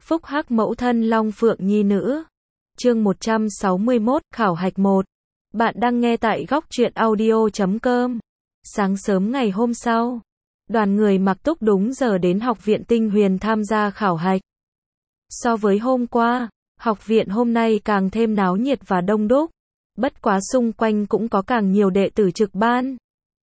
Phúc hắc mẫu thân Long Phượng Nhi nữ. Chương 161, khảo hạch 1. Bạn đang nghe tại góc truyện audio.com. Sáng sớm ngày hôm sau, đoàn người Mạc Túc đúng giờ đến học viện Tinh Huyền tham gia khảo hạch. So với hôm qua, học viện hôm nay càng thêm náo nhiệt và đông đúc. Bất quá xung quanh cũng có càng nhiều đệ tử trực ban.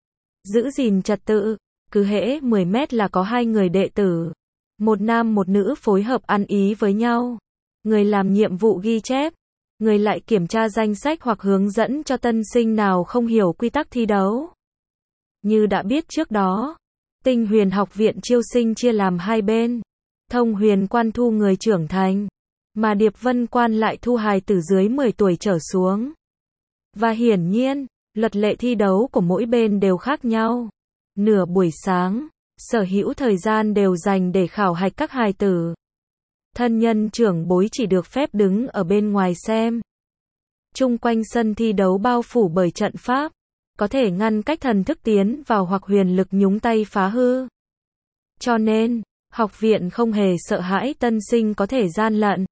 Giữ gìn trật tự, cứ hễ 10 mét là có 2 người đệ tử. Một nam một nữ phối hợp ăn ý với nhau. Người làm nhiệm vụ ghi chép, người lại kiểm tra danh sách hoặc hướng dẫn cho tân sinh nào không hiểu quy tắc thi đấu. Như đã biết trước đó, Tinh Huyền học viện chiêu sinh chia làm hai bên. Thông Huyền quan thu người trưởng thành, mà Điệp Vân quan lại thu hài tử dưới 10 tuổi trở xuống. Và hiển nhiên, luật lệ thi đấu của mỗi bên đều khác nhau. Nửa buổi sáng, sở hữu thời gian đều dành để khảo hạch các hài tử. Thân nhân trưởng bối chỉ được phép đứng ở bên ngoài xem. Chung quanh sân thi đấu bao phủ bởi trận pháp, có thể ngăn cách thần thức tiến vào hoặc huyền lực nhúng tay phá hư. Cho nên, học viện không hề sợ hãi tân sinh có thể gian lận.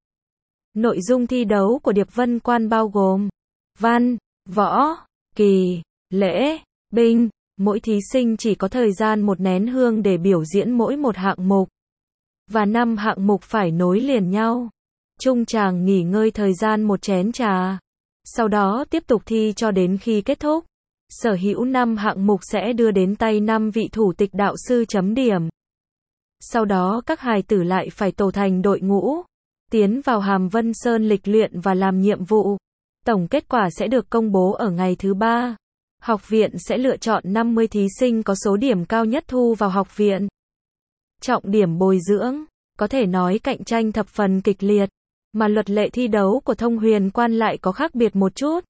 Nội dung thi đấu của Điệp Vân quan bao gồm văn, võ, kỳ, lễ, binh. Mỗi thí sinh chỉ có thời gian 1 nén hương để biểu diễn mỗi một hạng mục. Và 5 hạng mục phải nối liền nhau. Trung tràng nghỉ ngơi thời gian 1 chén trà. Sau đó tiếp tục thi cho đến khi kết thúc. Sở hữu 5 hạng mục sẽ đưa đến tay 5 vị thủ tịch đạo sư chấm điểm. Sau đó các hài tử lại phải tổ thành đội ngũ, tiến vào Hàm Vân Sơn lịch luyện và làm nhiệm vụ. Tổng kết quả sẽ được công bố ở ngày thứ 3. Học viện sẽ lựa chọn 50 thí sinh có số điểm cao nhất thu vào học viện. Trọng điểm bồi dưỡng, có thể nói cạnh tranh thập phần kịch liệt, mà luật lệ thi đấu của Thông Huyền quan lại có khác biệt một chút.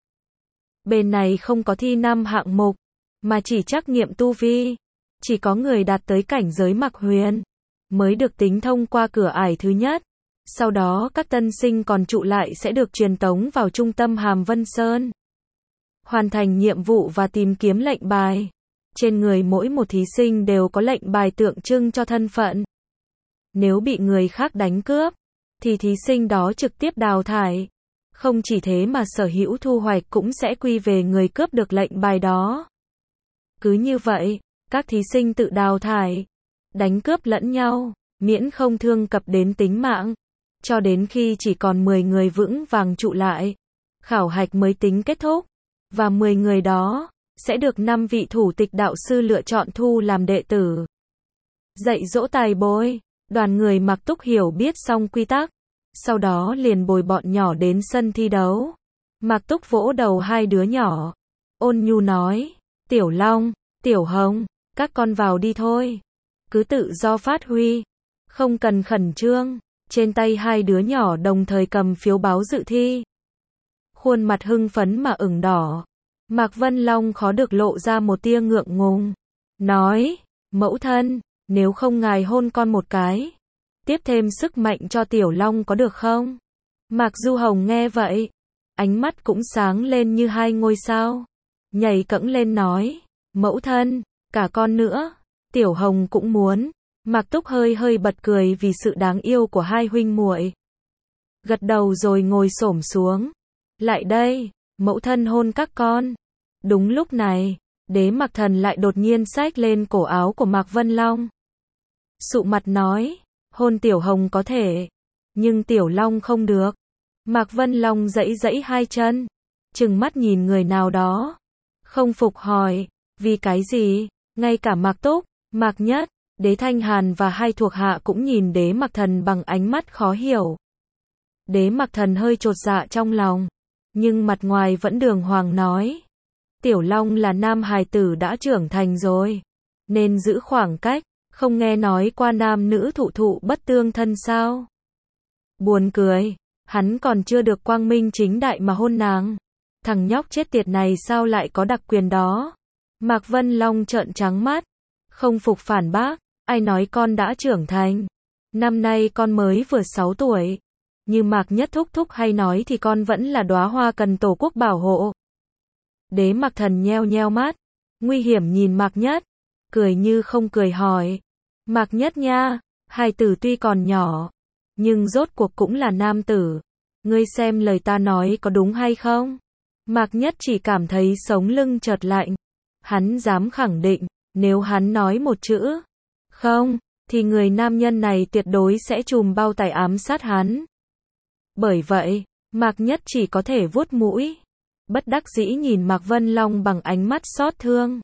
Bên này không có thi 5 hạng mục, mà chỉ trắc nghiệm tu vi. Chỉ có người đạt tới cảnh giới Mạc Huyền mới được tính thông qua cửa ải thứ nhất. Sau đó các tân sinh còn trụ lại sẽ được truyền tống vào trung tâm Hàm Vân Sơn. Hoàn thành nhiệm vụ và tìm kiếm lệnh bài. Trên người mỗi một thí sinh đều có lệnh bài tượng trưng cho thân phận. Nếu bị người khác đánh cướp, thì thí sinh đó trực tiếp đào thải. Không chỉ thế mà sở hữu thu hoạch cũng sẽ quy về người cướp được lệnh bài đó. Cứ như vậy, các thí sinh tự đào thải, đánh cướp lẫn nhau, miễn không thương cập đến tính mạng. Cho đến khi chỉ còn 10 người vững vàng trụ lại, khảo hạch mới tính kết thúc. Và 10 người đó sẽ được 5 vị thủ tịch đạo sư lựa chọn thu làm đệ tử. Dạy dỗ tài bồi, đoàn người Mạc Túc hiểu biết xong quy tắc, sau đó liền bồi bọn nhỏ đến sân thi đấu. Mạc Túc vỗ đầu 2 đứa nhỏ, ôn nhu nói, Tiểu Long, Tiểu Hồng, các con vào đi thôi. Cứ tự do phát huy, không cần khẩn trương. Trên tay 2 đứa nhỏ đồng thời cầm phiếu báo dự thi. Khuôn mặt hưng phấn mà ửng đỏ. Mạc Vân Long khó được lộ ra một tia ngượng ngùng. Nói, mẫu thân, nếu không ngài hôn con một cái, tiếp thêm sức mạnh cho Tiểu Long có được không? Mạc Du Hồng nghe vậy, ánh mắt cũng sáng lên như 2 ngôi sao. Nhảy cẫng lên nói, mẫu thân, cả con nữa. Tiểu Hồng cũng muốn. Mạc Túc hơi bật cười vì sự đáng yêu của 2 huynh muội. Gật đầu rồi ngồi xổm xuống. Lại đây, mẫu thân hôn các con. Đúng lúc này, Đế Mặc Thần lại đột nhiên xách lên cổ áo của Mạc Vân Long. Sụ mặt nói, hôn Tiểu Hồng có thể, nhưng Tiểu Long không được. Mạc Vân Long giãy giãy 2 chân, trừng mắt nhìn người nào đó. Không phục hỏi, vì cái gì? Ngay cả Mạc Túc, Mạc Nhất, Đế Thanh Hàn và 2 thuộc hạ cũng nhìn Đế Mặc Thần bằng ánh mắt khó hiểu. Đế Mặc Thần hơi chột dạ trong lòng, nhưng mặt ngoài vẫn đường hoàng nói, Tiểu Long là nam hài tử đã trưởng thành rồi, nên giữ khoảng cách, không nghe nói qua nam nữ thụ thụ bất tương thân sao? Buồn cười, hắn còn chưa được quang minh chính đại mà hôn nàng. Thằng nhóc chết tiệt này sao lại có đặc quyền đó? Mạc Vân Long trợn trắng mắt, không phục phản bác, ai nói con đã trưởng thành? Năm nay con mới vừa 6 tuổi. Như Mạc Nhất thúc thúc hay nói thì con vẫn là đóa hoa cần tổ quốc bảo hộ. Đế Mặc Thần nheo nheo mắt, nguy hiểm nhìn Mạc Nhất, cười như không cười hỏi, Mạc Nhất nha, hài tử tuy còn nhỏ, nhưng rốt cuộc cũng là nam tử. Ngươi xem lời ta nói có đúng hay không? Mạc Nhất chỉ cảm thấy sống lưng chợt lạnh. Hắn dám khẳng định, nếu hắn nói một chữ không, thì người nam nhân này tuyệt đối sẽ trùm bao tải ám sát hắn. Bởi vậy, Mạc Nhất chỉ có thể vuốt mũi, bất đắc dĩ nhìn Mạc Vân Long bằng ánh mắt xót thương.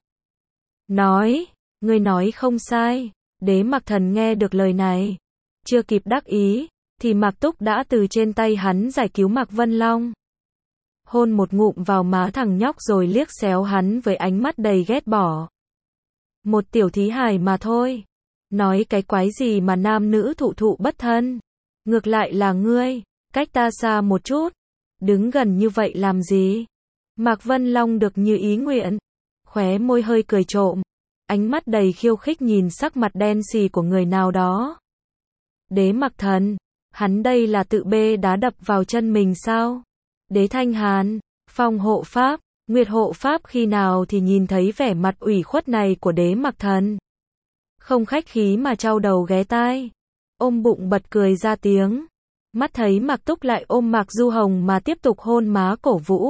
Nói, ngươi nói không sai. Đế Mặc Thần nghe được lời này, chưa kịp đắc ý, thì Mạc Túc đã từ trên tay hắn giải cứu Mạc Vân Long. Hôn một ngụm vào má thằng nhóc rồi liếc xéo hắn với ánh mắt đầy ghét bỏ. Một tiểu thí hài mà thôi. Nói cái quái gì mà nam nữ thụ thụ bất thân. Ngược lại là ngươi, cách ta xa một chút. Đứng gần như vậy làm gì? Mạc Vân Long được như ý nguyện. Khóe môi hơi cười trộm. Ánh mắt đầy khiêu khích nhìn sắc mặt đen xì của người nào đó. Đế Mặc Thần, hắn đây là tự bê đá đập vào chân mình sao? Đế Thanh Hàn, Phong hộ pháp, Nguyệt hộ pháp khi nào thì nhìn thấy vẻ mặt ủy khuất này của Đế Mặc Thần. Không khách khí mà chau đầu ghé tai, ôm bụng bật cười ra tiếng. Mắt thấy Mạc Túc lại ôm Mạc Du Hồng mà tiếp tục hôn má cổ vũ.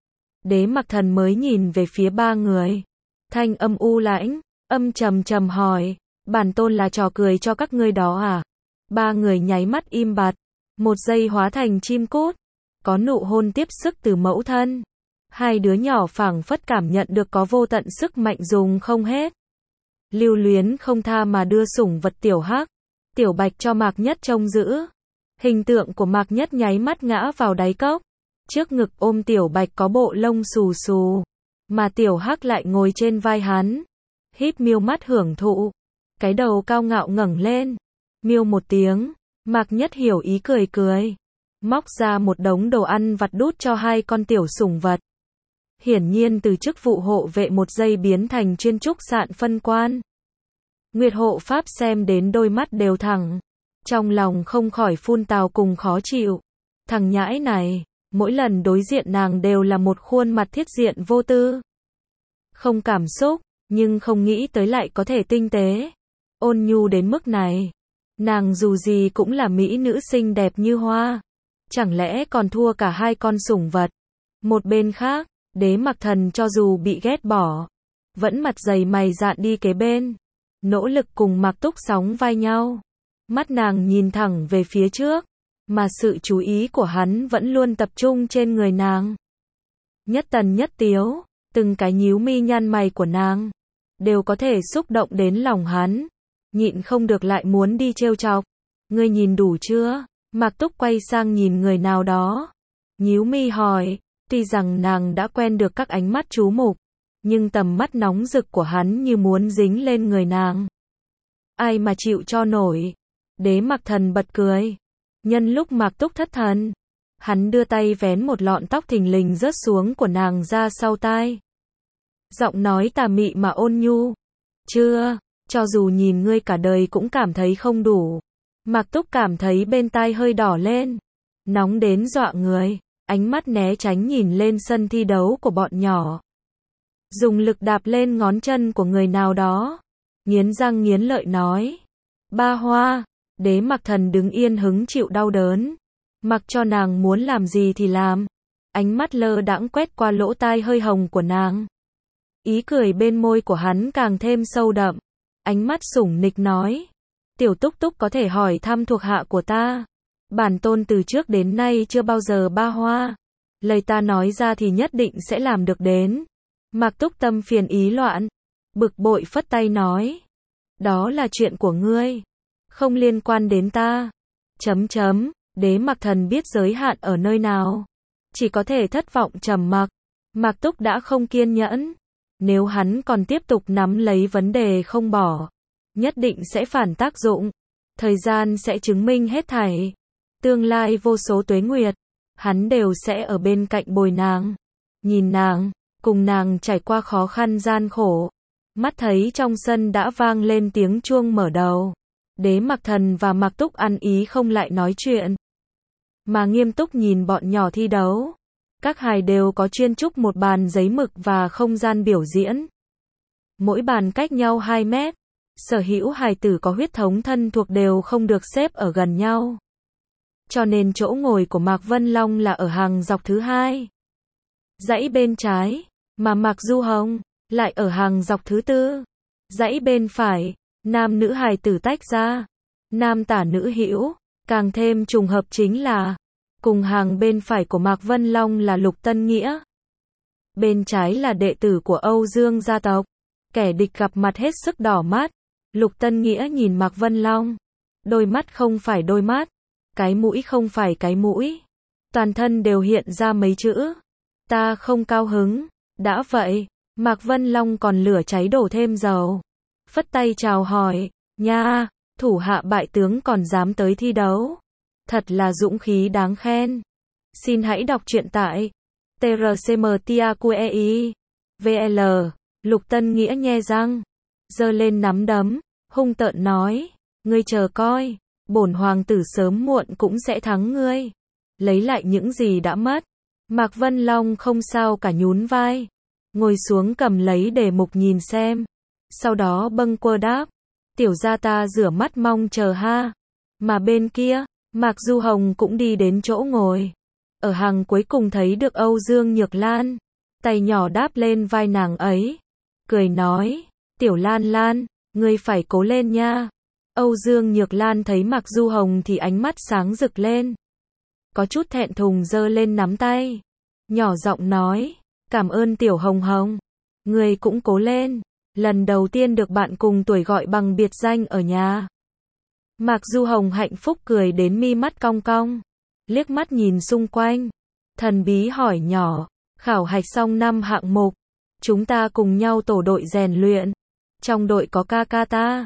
Đế Mặc Thần mới nhìn về phía ba người. Thanh âm u lãnh, âm trầm trầm hỏi, bản tôn là trò cười cho các ngươi đó à? Ba người nháy mắt im bặt, một giây hóa thành chim cút. Có nụ hôn tiếp sức từ mẫu thân. Hai đứa nhỏ phảng phất cảm nhận được có vô tận sức mạnh dùng không hết. Lưu luyến không tha mà đưa sủng vật tiểu Hắc, tiểu Bạch cho Mạc Nhất trông giữ. Hình tượng của Mạc Nhất nháy mắt ngã vào đáy cốc. Trước ngực ôm tiểu Bạch có bộ lông xù xù, mà tiểu Hắc lại ngồi trên vai hắn, híp miêu mắt hưởng thụ. Cái đầu cao ngạo ngẩng lên, miêu một tiếng, Mạc Nhất hiểu ý cười cười, móc ra một đống đồ ăn vặt đút cho hai con tiểu sủng vật. Hiển nhiên từ chức vụ hộ vệ một giây biến thành chuyên trúc sạn phân quan. Nguyệt hộ pháp xem đến đôi mắt đều thẳng, trong lòng không khỏi phun tào cùng khó chịu. Thằng nhãi này, mỗi lần đối diện nàng đều là một khuôn mặt thiết diện vô tư. Không cảm xúc, nhưng không nghĩ tới lại có thể tinh tế, ôn nhu đến mức này. Nàng dù gì cũng là mỹ nữ xinh đẹp như hoa, chẳng lẽ còn thua cả hai con sủng vật. Một bên khác, Đế Mặc Thần cho dù bị ghét bỏ, vẫn mặt dày mày dạn đi kế bên, nỗ lực cùng Mạc Túc sóng vai nhau. Mắt nàng nhìn thẳng về phía trước, mà sự chú ý của hắn vẫn luôn tập trung trên người nàng. Nhất tần nhất tiếu, từng cái nhíu mi nhăn mày của nàng, đều có thể xúc động đến lòng hắn. Nhịn không được lại muốn đi trêu chọc. Ngươi nhìn đủ chưa? Mạc Túc quay sang nhìn người nào đó, nhíu mi hỏi. Tuy rằng nàng đã quen được các ánh mắt chú mục, nhưng tầm mắt nóng rực của hắn như muốn dính lên người nàng. Ai mà chịu cho nổi? Đế Mặc Thần bật cười. Nhân lúc Mạc Túc thất thần, hắn đưa tay vén một lọn tóc thình lình rớt xuống của nàng ra sau tai. Giọng nói tà mị mà ôn nhu. Chưa, cho dù nhìn ngươi cả đời cũng cảm thấy không đủ. Mạc Túc cảm thấy bên tai hơi đỏ lên, nóng đến dọa người. Ánh mắt né tránh nhìn lên sân thi đấu của bọn nhỏ. Dùng lực đạp lên ngón chân của người nào đó. Nghiến răng nghiến lợi nói. Ba Hoa. Đế Mặc Thần đứng yên hứng chịu đau đớn. Mặc cho nàng muốn làm gì thì làm. Ánh mắt lơ đãng quét qua lỗ tai hơi hồng của nàng. Ý cười bên môi của hắn càng thêm sâu đậm. Ánh mắt sủng nịch nói. Tiểu Túc Túc có thể hỏi thăm thuộc hạ của ta. Bản tôn từ trước đến nay chưa bao giờ ba hoa. Lời ta nói ra thì nhất định sẽ làm được đến. Mạc Túc tâm phiền ý loạn, bực bội phất tay nói. Đó là chuyện của ngươi, không liên quan đến ta. Đế Mặc Thần biết giới hạn ở nơi nào, chỉ có thể thất vọng trầm mặc. Mạc Túc đã không kiên nhẫn. Nếu hắn còn tiếp tục nắm lấy vấn đề không bỏ, nhất định sẽ phản tác dụng. Thời gian sẽ chứng minh hết thảy. Tương lai vô số tuế nguyệt, hắn đều sẽ ở bên cạnh bồi nàng, nhìn nàng, cùng nàng trải qua khó khăn gian khổ. Mắt thấy trong sân đã vang lên tiếng chuông mở đầu. Đế Mặc Thần và Mạc Túc ăn ý không lại nói chuyện, mà nghiêm túc nhìn bọn nhỏ thi đấu. Các hài đều có chuyên trúc một bàn giấy mực và không gian biểu diễn. Mỗi bàn cách nhau 2 mét. Sở hữu hài tử có huyết thống thân thuộc đều không được xếp ở gần nhau. cho nên chỗ ngồi của Mạc Vân Long là ở hàng dọc thứ hai. Dãy bên trái, mà Mạc Du Hồng lại ở hàng dọc thứ tư. Dãy bên phải, nam nữ hài tử tách ra, nam tả nữ hữu, càng thêm trùng hợp chính là cùng hàng bên phải của Mạc Vân Long là Lục Tân Nghĩa. Bên trái là đệ tử của Âu Dương gia tộc, kẻ địch gặp mặt hết sức đỏ mắt. Lục Tân Nghĩa nhìn Mạc Vân Long, đôi mắt không phải đôi mắt, cái mũi không phải cái mũi, toàn thân đều hiện ra mấy chữ: ta không cao hứng. Đã vậy, Mạc Vân Long còn lửa cháy đổ thêm dầu, phất tay chào hỏi: nha, thủ hạ bại tướng còn dám tới thi đấu, thật là dũng khí đáng khen. Xin hãy đọc truyện tại trcmtiaqi vl. Lục Tân Nghĩa nhe răng, giơ lên nắm đấm, hung tợn nói: ngươi chờ coi, bổn hoàng tử sớm muộn cũng sẽ thắng ngươi. Lấy lại những gì đã mất. Mạc Vân Long không sao cả nhún vai, ngồi xuống cầm lấy đề mục nhìn xem, sau đó bâng quơ đáp: tiểu gia ta rửa mắt mong chờ ha. Mà bên kia, Mạc Du Hồng cũng đi đến chỗ ngồi, ở hàng cuối cùng thấy được Âu Dương Nhược Lan, tay nhỏ đáp lên vai nàng ấy, cười nói: tiểu Lan Lan, ngươi phải cố lên nha. Âu Dương Nhược Lan thấy Mạc Du Hồng thì ánh mắt sáng rực lên, có chút thẹn thùng giơ lên nắm tay, nhỏ giọng nói: cảm ơn tiểu Hồng Hồng, ngươi cũng cố lên, lần đầu tiên được bạn cùng tuổi gọi bằng biệt danh ở nhà. Mạc Du Hồng hạnh phúc cười đến mi mắt cong cong, liếc mắt nhìn xung quanh, thần bí hỏi nhỏ: khảo hạch xong 5 hạng mục, chúng ta cùng nhau tổ đội rèn luyện, trong đội có ca ca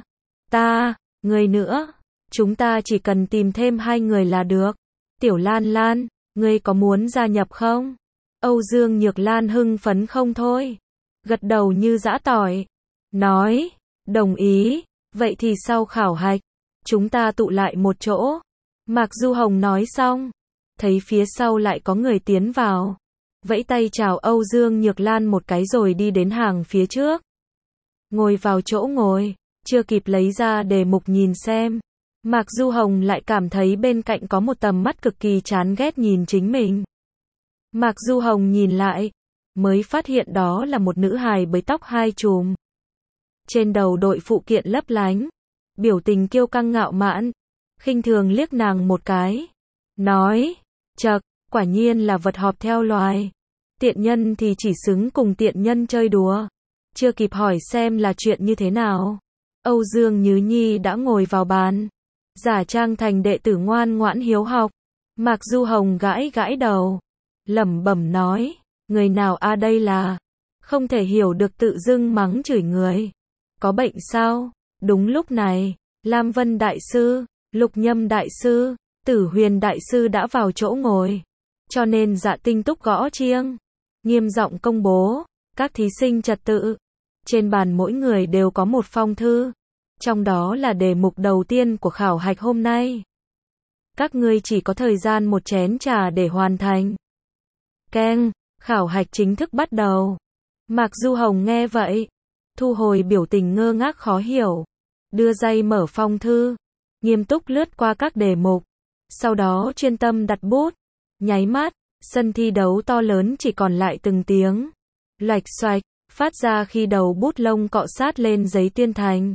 ta, người nữa, chúng ta chỉ cần tìm thêm 2 người là được. Tiểu Lan Lan, ngươi có muốn gia nhập không? Âu Dương Nhược Lan hưng phấn không thôi, gật đầu như giã tỏi, nói: đồng ý, vậy thì sau khảo hạch, chúng ta tụ lại một chỗ. Mạc Du Hồng nói xong, thấy phía sau lại có người tiến vào, vẫy tay chào Âu Dương Nhược Lan một cái rồi đi đến hàng phía trước. Ngồi vào chỗ ngồi, chưa kịp lấy ra đề mục nhìn xem, Mạc Du Hồng lại cảm thấy bên cạnh có một tầm mắt cực kỳ chán ghét nhìn chính mình. Mạc Du Hồng nhìn lại, mới phát hiện đó là một nữ hài bới tóc 2 chùm. Trên đầu đội phụ kiện lấp lánh, biểu tình kiêu căng ngạo mạn, khinh thường liếc nàng một cái, nói: chậc, quả nhiên là vật họp theo loài. Tiện nhân thì chỉ xứng cùng tiện nhân chơi đùa. Chưa kịp hỏi xem là chuyện như thế nào, Âu Dương Nhứ Nhi đã ngồi vào bàn, giả trang thành đệ tử ngoan ngoãn hiếu học. Mạc Du Hồng gãi gãi đầu, lẩm bẩm nói: người nào a đây là, không thể hiểu được tự dưng mắng chửi người. Có bệnh sao? Đúng lúc này, Lam Vân Đại Sư, Lục Nhâm Đại Sư, Tử Huyền Đại Sư đã vào chỗ ngồi. Cho nên Dạ Tinh Túc gõ chiêng, nghiêm giọng công bố: các thí sinh trật tự. Trên bàn mỗi người đều có một phong thư, trong đó là đề mục đầu tiên của khảo hạch hôm nay. Các ngươi chỉ có thời gian 1 chén trà để hoàn thành. Keng, khảo hạch chính thức bắt đầu. Mạc Du Hồng nghe vậy, thu hồi biểu tình ngơ ngác khó hiểu, đưa tay mở phong thư, nghiêm túc lướt qua các đề mục, sau đó chuyên tâm đặt bút. Nháy mắt, sân thi đấu to lớn chỉ còn lại từng tiếng loạch xoạch phát ra khi đầu bút lông cọ sát lên giấy tuyên thành.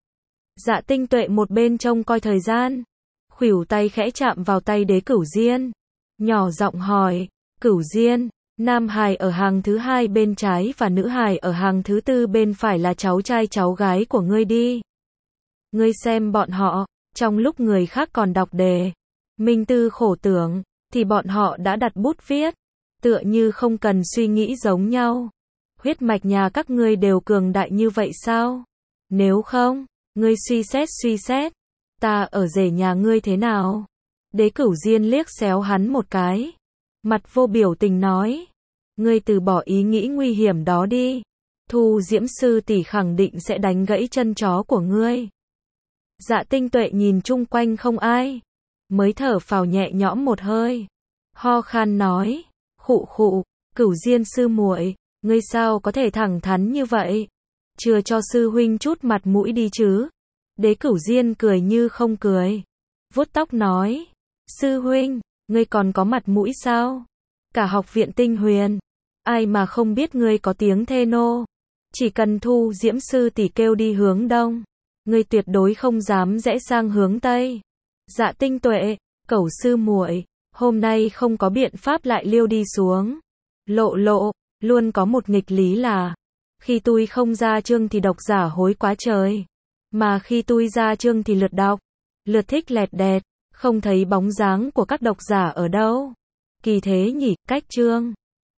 Dạ Tinh Tuệ một bên trông coi thời gian, khuỷu tay khẽ chạm vào tay Đế Cửu Diên, nhỏ giọng hỏi: Cửu Diên, nam hài ở hàng thứ 2 bên trái và nữ hài ở hàng thứ 4 bên phải là cháu trai cháu gái của ngươi đi. Ngươi xem bọn họ, trong lúc người khác còn đọc đề, minh tư khổ tưởng, thì bọn họ đã đặt bút viết, tựa như không cần suy nghĩ giống nhau. Huyết mạch nhà các ngươi đều cường đại như vậy sao? Nếu không, ngươi suy xét, ta ở rể nhà ngươi thế nào? Đế Cửu Diên liếc xéo hắn một cái, mặt vô biểu tình nói: ngươi từ bỏ ý nghĩ nguy hiểm đó đi, Thu Diễm sư tỷ khẳng định sẽ đánh gãy chân chó của ngươi. Dạ Tinh Tuệ nhìn chung quanh không ai, mới thở phào nhẹ nhõm một hơi, ho khan nói: khụ khụ, Cửu Diên sư muội, ngươi sao có thể thẳng thắn như vậy? Chưa cho sư huynh chút mặt mũi đi chứ? Đế Cửu Diên cười như không cười, vuốt tóc nói: Sư huynh, ngươi còn có mặt mũi sao? Cả học viện Tinh Huyền, ai mà không biết ngươi có tiếng thê nô. Chỉ cần Thu Diễm sư tỷ kêu đi hướng đông, ngươi tuyệt đối không dám rẽ sang hướng tây. Dạ Tinh Tuệ, Cẩu sư muội, hôm nay không có biện pháp lại liêu đi xuống. Lộ lộ, luôn có một nghịch lý là, khi tôi không ra chương thì độc giả hối quá trời. Mà khi tôi ra chương thì lượt đọc, lượt thích lẹt đẹt, không thấy bóng dáng của các độc giả ở đâu. Kỳ thế nhỉ, cách chương.